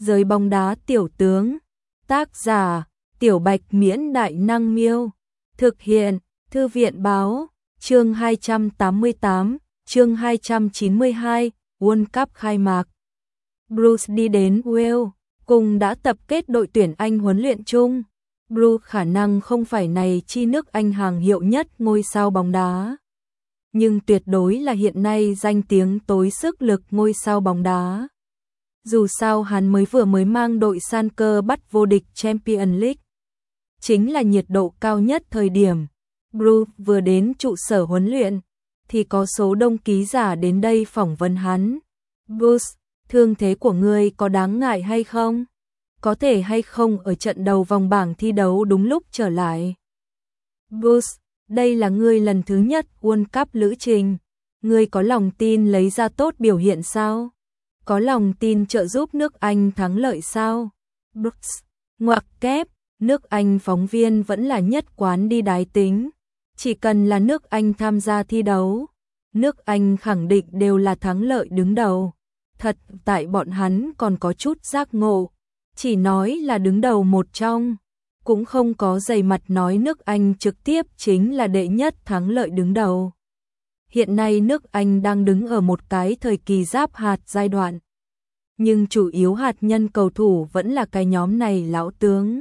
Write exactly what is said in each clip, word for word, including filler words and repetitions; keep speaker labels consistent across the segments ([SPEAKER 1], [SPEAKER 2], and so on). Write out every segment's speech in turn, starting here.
[SPEAKER 1] Giới bóng đá tiểu tướng. Tác giả: Tiểu Bạch Miễn Đại Năng Miêu. Thực hiện: Thư viện báo. Chương hai trăm tám mươi tám, chương hai trăm chín mươi hai, World Cup khai mạc. Bruce đi đến Wales, cùng đã tập kết đội tuyển Anh huấn luyện chung. Bruce khả năng không phải này chi nước Anh hàng hiệu nhất ngôi sao bóng đá, nhưng tuyệt đối là hiện nay danh tiếng tối sức lực ngôi sao bóng đá. Dù sao hắn mới vừa mới mang đội san cơ bắt vô địch Champions League, chính là nhiệt độ cao nhất thời điểm. Bruce vừa đến trụ sở huấn luyện, thì có số đông ký giả đến đây phỏng vấn hắn. Bruce, thương thế của ngươi có đáng ngại hay không? Có thể hay không ở trận đầu vòng bảng thi đấu đúng lúc trở lại? Bruce, đây là ngươi lần thứ nhất World Cup lữ trình. Ngươi có lòng tin lấy ra tốt biểu hiện sao? Có lòng tin trợ giúp nước Anh thắng lợi sao? Bruce, ngoặc kép, nước Anh phóng viên vẫn là nhất quán đi đái tính. Chỉ cần là nước Anh tham gia thi đấu, nước Anh khẳng định đều là thắng lợi đứng đầu. Thật tại bọn hắn còn có chút giác ngộ, chỉ nói là đứng đầu một trong, cũng không có dày mặt nói nước Anh trực tiếp chính là đệ nhất thắng lợi đứng đầu. Hiện nay nước Anh đang đứng ở một cái thời kỳ giáp hạt giai đoạn, nhưng chủ yếu hạt nhân cầu thủ vẫn là cái nhóm này lão tướng,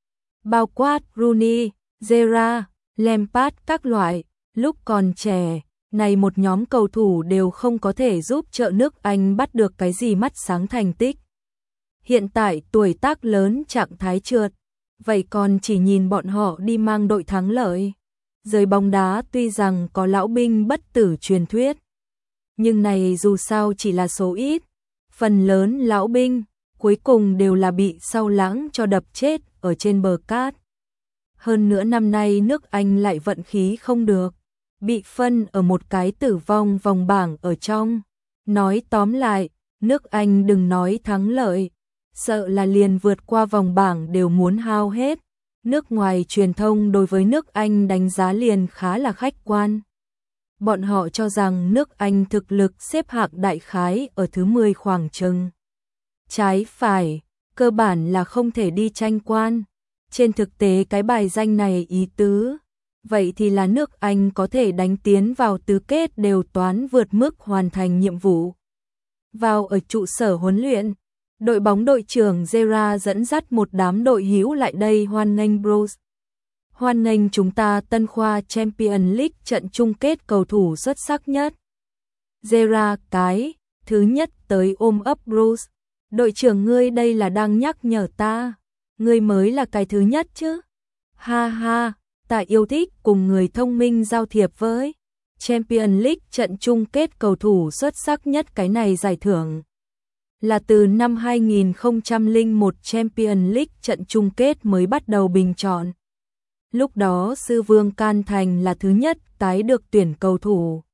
[SPEAKER 1] bao quát Rooney, Gerrard, Lampard các loại. Lúc còn trẻ, này một nhóm cầu thủ đều không có thể giúp trợ nước Anh bắt được cái gì mắt sáng thành tích. Hiện tại tuổi tác lớn trạng thái trượt, vậy còn chỉ nhìn bọn họ đi mang đội thắng lợi. Giới bóng đá tuy rằng có lão binh bất tử truyền thuyết, nhưng này dù sao chỉ là số ít. Phần lớn lão binh cuối cùng đều là bị Sau Lãng cho đập chết ở trên bờ cát. Hơn nữa năm nay nước Anh lại vận khí không được, bị phân ở một cái tử vong vòng bảng ở trong. Nói tóm lại, nước Anh đừng nói thắng lợi, sợ là liền vượt qua vòng bảng đều muốn hao hết. Nước ngoài truyền thông đối với nước Anh đánh giá liền khá là khách quan. Bọn họ cho rằng nước Anh thực lực xếp hạng đại khái ở thứ mười khoảng chừng. Trái phải, cơ bản là không thể đi tranh quan. Trên thực tế cái bài danh này ý tứ, vậy thì là nước Anh có thể đánh tiến vào tứ kết đều toán vượt mức hoàn thành nhiệm vụ. Vào ở trụ sở huấn luyện, đội bóng đội trưởng Gerrard dẫn dắt một đám đội hữu lại đây hoan nghênh Bruce. Hoan nghênh chúng ta tân khoa Champions League trận chung kết cầu thủ xuất sắc nhất. Gerrard cái thứ nhất tới ôm ấp Bruce. Đội trưởng ngươi đây là đang nhắc nhở ta, ngươi mới là cái thứ nhất chứ. Ha ha, ta yêu thích cùng người thông minh giao thiệp với. Champions League trận chung kết cầu thủ xuất sắc nhất cái này giải thưởng là từ năm hai nghìn không trăm lẻ một Champions League trận chung kết mới bắt đầu bình chọn. Lúc đó Sư Vương Can Thành là thứ nhất tái được tuyển cầu thủ.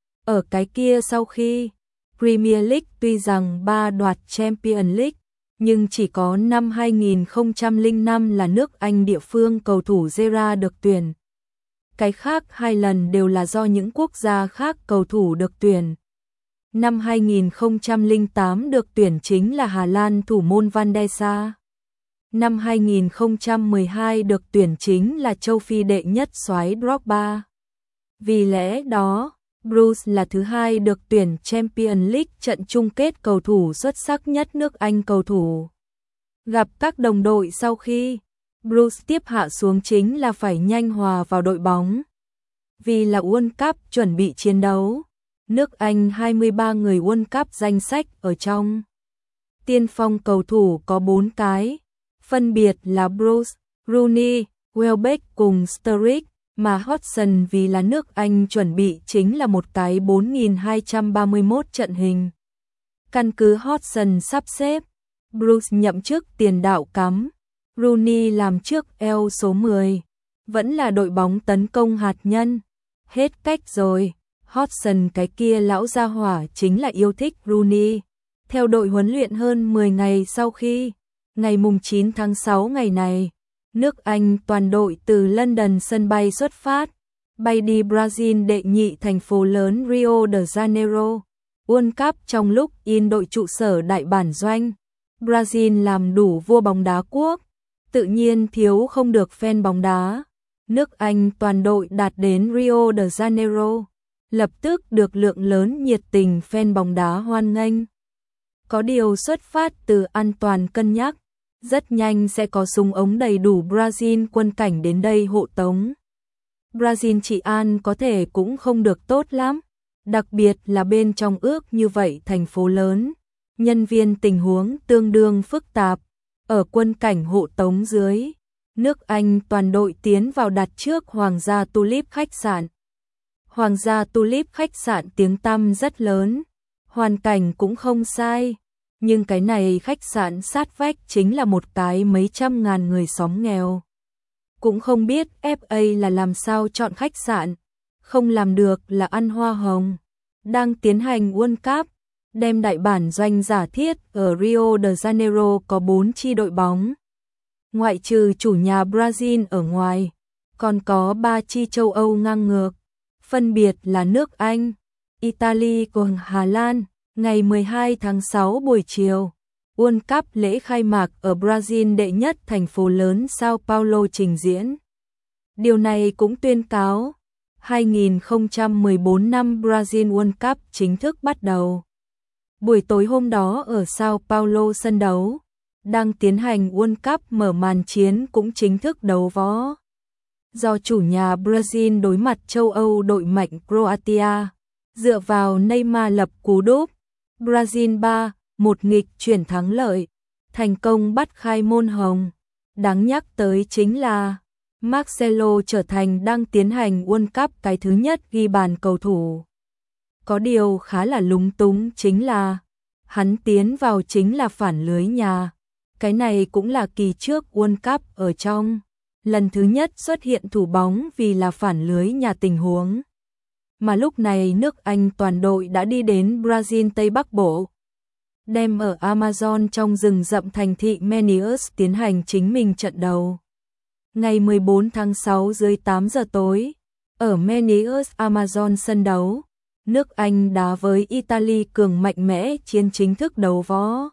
[SPEAKER 1] Ở cái kia sau khi Premier League tuy rằng ba đoạt Champions League, nhưng chỉ có năm hai nghìn không trăm lẻ năm là nước Anh địa phương cầu thủ Gerrard được tuyển. Cái khác hai lần đều là do những quốc gia khác cầu thủ được tuyển. Năm hai nghìn không trăm lẻ tám được tuyển chính là Hà Lan thủ môn Van der Sar. Năm hai nghìn không trăm mười hai được tuyển chính là châu Phi đệ nhất soái Drogba. Vì lẽ đó, Bruce là thứ hai được tuyển Champions League trận chung kết cầu thủ xuất sắc nhất nước Anh cầu thủ. Gặp các đồng đội sau khi Bruce tiếp hạ xuống chính là phải nhanh hòa vào đội bóng. Vì là World Cup chuẩn bị chiến đấu, nước Anh hai mươi ba người World Cup danh sách ở trong. Tiên phong cầu thủ có bốn cái, phân biệt là Bruce, Rooney, Welbeck cùng Sturridge, mà Hodgson vì là nước Anh chuẩn bị chính là một cái bốn nghìn hai trăm ba mươi mốt trận hình. Căn cứ Hodgson sắp xếp, Bruce nhậm chức tiền đạo cắm, Rooney làm trước eo số mười, vẫn là đội bóng tấn công hạt nhân. Hết cách rồi, Hodgson cái kia lão gia hỏa chính là yêu thích Rooney. Theo đội huấn luyện hơn mười ngày sau khi, ngày mùng chín tháng sáu ngày này, nước Anh toàn đội từ London sân bay xuất phát, bay đi Brazil đệ nhị thành phố lớn Rio de Janeiro. World Cup trong lúc in đội trụ sở đại bản doanh, Brazil làm đủ vua bóng đá quốc, tự nhiên thiếu không được fan bóng đá. Nước Anh toàn đội đạt đến Rio de Janeiro, lập tức được lượng lớn nhiệt tình fan bóng đá hoan nghênh. Có điều xuất phát từ an toàn cân nhắc, rất nhanh sẽ có súng ống đầy đủ Brazil quân cảnh đến đây hộ tống. Brazil trị an có thể cũng không được tốt lắm, đặc biệt là bên trong ước như vậy thành phố lớn, nhân viên tình huống tương đương phức tạp. Ở quân cảnh hộ tống dưới, nước Anh toàn đội tiến vào đặt trước Hoàng gia Tulip khách sạn. Hoàng gia Tulip khách sạn tiếng tăm rất lớn, hoàn cảnh cũng không sai, nhưng cái này khách sạn sát vách chính là một cái mấy trăm ngàn người xóm nghèo. Cũng không biết ép a là làm sao chọn khách sạn, không làm được là ăn hoa hồng. Đang tiến hành World Cup, đem đại bản doanh giả thiết ở Rio de Janeiro có bốn chi đội bóng. Ngoại trừ chủ nhà Brazil ở ngoài, còn có ba chi châu Âu ngang ngược, phân biệt là nước Anh, Italy cùng Hà Lan. Ngày mười hai tháng sáu buổi chiều, World Cup lễ khai mạc ở Brazil đệ nhất thành phố lớn Sao Paulo trình diễn. Điều này cũng tuyên cáo, hai không một bốn năm Brazil World Cup chính thức bắt đầu. Buổi tối hôm đó ở Sao Paulo sân đấu, đang tiến hành World Cup mở màn chiến cũng chính thức đấu võ. Do chủ nhà Brazil đối mặt châu Âu đội mạnh Croatia, dựa vào Neymar lập cú đúp, Brazil ba một nghịch chuyển thắng lợi, thành công bắt khai môn hồng. Đáng nhắc tới chính là Marcelo trở thành đang tiến hành World Cup cái thứ nhất ghi bàn cầu thủ. Có điều khá là lúng túng chính là hắn tiến vào chính là phản lưới nhà. Cái này cũng là kỳ trước World Cup ở trong, lần thứ nhất xuất hiện thủ bóng vì là phản lưới nhà tình huống. Mà lúc này nước Anh toàn đội đã đi đến Brazil Tây Bắc Bộ, đem ở Amazon trong rừng rậm thành thị Manaus tiến hành chính mình trận đầu. Ngày mười bốn tháng sáu dưới tám giờ tối, ở Manaus Amazon sân đấu, nước Anh đá với Italy cường mạnh mẽ chiến chính thức đấu võ.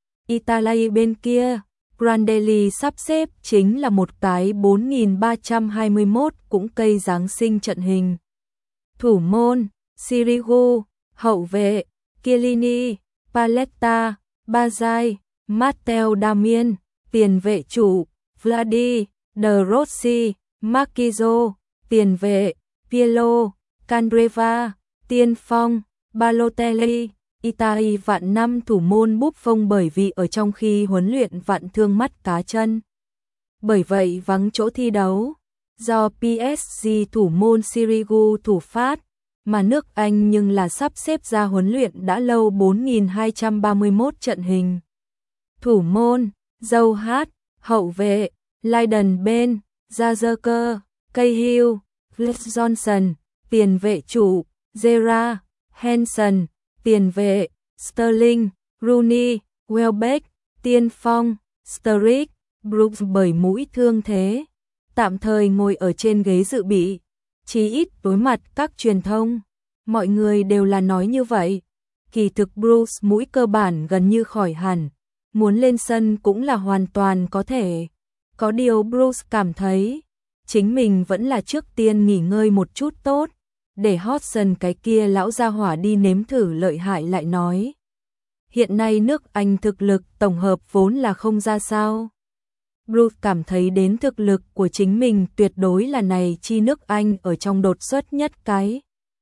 [SPEAKER 1] Italy bên kia, Prandelli sắp xếp chính là một cái bốn nghìn ba trăm hai mươi mốt cũng cây Giáng sinh trận hình. Thủ môn, Sirigu, hậu vệ, Chiellini, Paletta, Bazai, Matteo Darmian, tiền vệ chủ, Vladi, De Rossi, Marquinhos, tiền vệ, Pirlo, Candreva, tiên phong, Balotelli. Italy vạn năm thủ môn Buffon bởi vì ở trong khi huấn luyện vạn thương mắt cá chân, bởi vậy vắng chỗ thi đấu. Do pê ét giê thủ môn Sirigu thủ phát, mà nước Anh nhưng là sắp xếp ra huấn luyện đã lâu bốn nghìn hai trăm ba mươi mốt trận hình. Thủ môn, Joe Hart, hậu vệ, Lyndon Ben, Gallagher, Cahill, Chris Johnson, tiền vệ chủ, Gerrard, Henson, tiền vệ, Sterling, Rooney, Welbeck, tiên phong, Sturridge, Brooks bởi mũi thương thế, tạm thời ngồi ở trên ghế dự bị. Chí ít đối mặt các truyền thông, mọi người đều là nói như vậy. Kỳ thực Bruce mũi cơ bản gần như khỏi hẳn, muốn lên sân cũng là hoàn toàn có thể. Có điều Bruce cảm thấy, chính mình vẫn là trước tiên nghỉ ngơi một chút tốt, để Hodgson cái kia lão gia hỏa đi nếm thử lợi hại lại nói. Hiện nay nước Anh thực lực tổng hợp vốn là không ra sao. Bruce cảm thấy đến thực lực của chính mình tuyệt đối là này chi nước Anh ở trong đột xuất nhất cái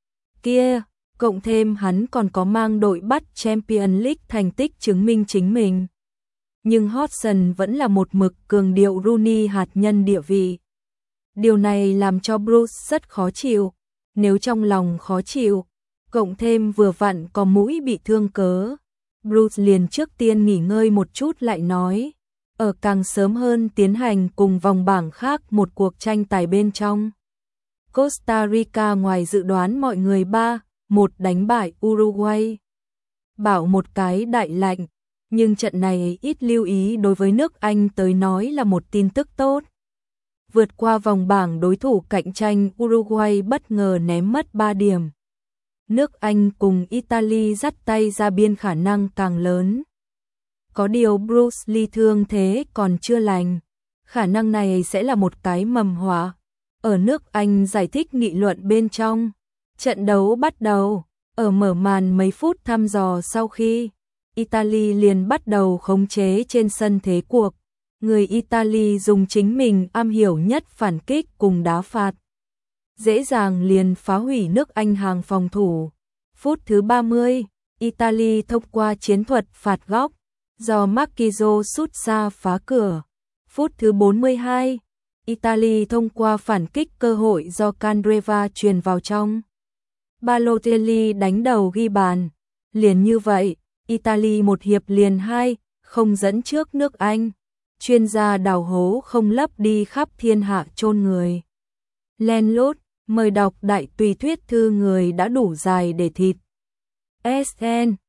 [SPEAKER 1] kia, cộng thêm hắn còn có mang đội bắt Champions League thành tích chứng minh chính mình. Nhưng Hodgson vẫn là một mực cường điệu Rooney hạt nhân địa vị. Điều này làm cho Bruce rất khó chịu, nếu trong lòng khó chịu, cộng thêm vừa vặn có mũi bị thương cớ, Bruce liền trước tiên nghỉ ngơi một chút lại nói. Ở càng sớm hơn tiến hành cùng vòng bảng khác một cuộc tranh tài bên trong. Costa Rica ngoài dự đoán mọi người ba một đánh bại Uruguay. Bảo một cái đại lạnh, nhưng trận này ít lưu ý đối với nước Anh tới nói là một tin tức tốt. Vượt qua vòng bảng đối thủ cạnh tranh Uruguay bất ngờ ném mất ba điểm. Nước Anh cùng Italy dắt tay ra biên khả năng càng lớn. Có điều Bruce Lee thương thế còn chưa lành. Khả năng này sẽ là một cái mầm họa. Ở nước Anh giải thích nghị luận bên trong. Trận đấu bắt đầu. Ở mở màn mấy phút thăm dò sau khi Italy liền bắt đầu khống chế trên sân thế cuộc. Người Italy dùng chính mình am hiểu nhất phản kích cùng đá phạt. Dễ dàng liền phá hủy nước Anh hàng phòng thủ. Phút thứ ba mươi, Italy thông qua chiến thuật phạt góc, do Marquinhos sút xa phá cửa. Phút thứ bốn mươi hai, Italy thông qua phản kích cơ hội do Candreva truyền vào trong. Balotelli đánh đầu ghi bàn. Liền như vậy, Italy một hiệp liền hai, không dẫn trước nước Anh. Chuyên gia đào hố không lấp đi khắp thiên hạ chôn người. Len lút, mời đọc đại tùy thuyết thư người đã đủ dài để thịt. ét en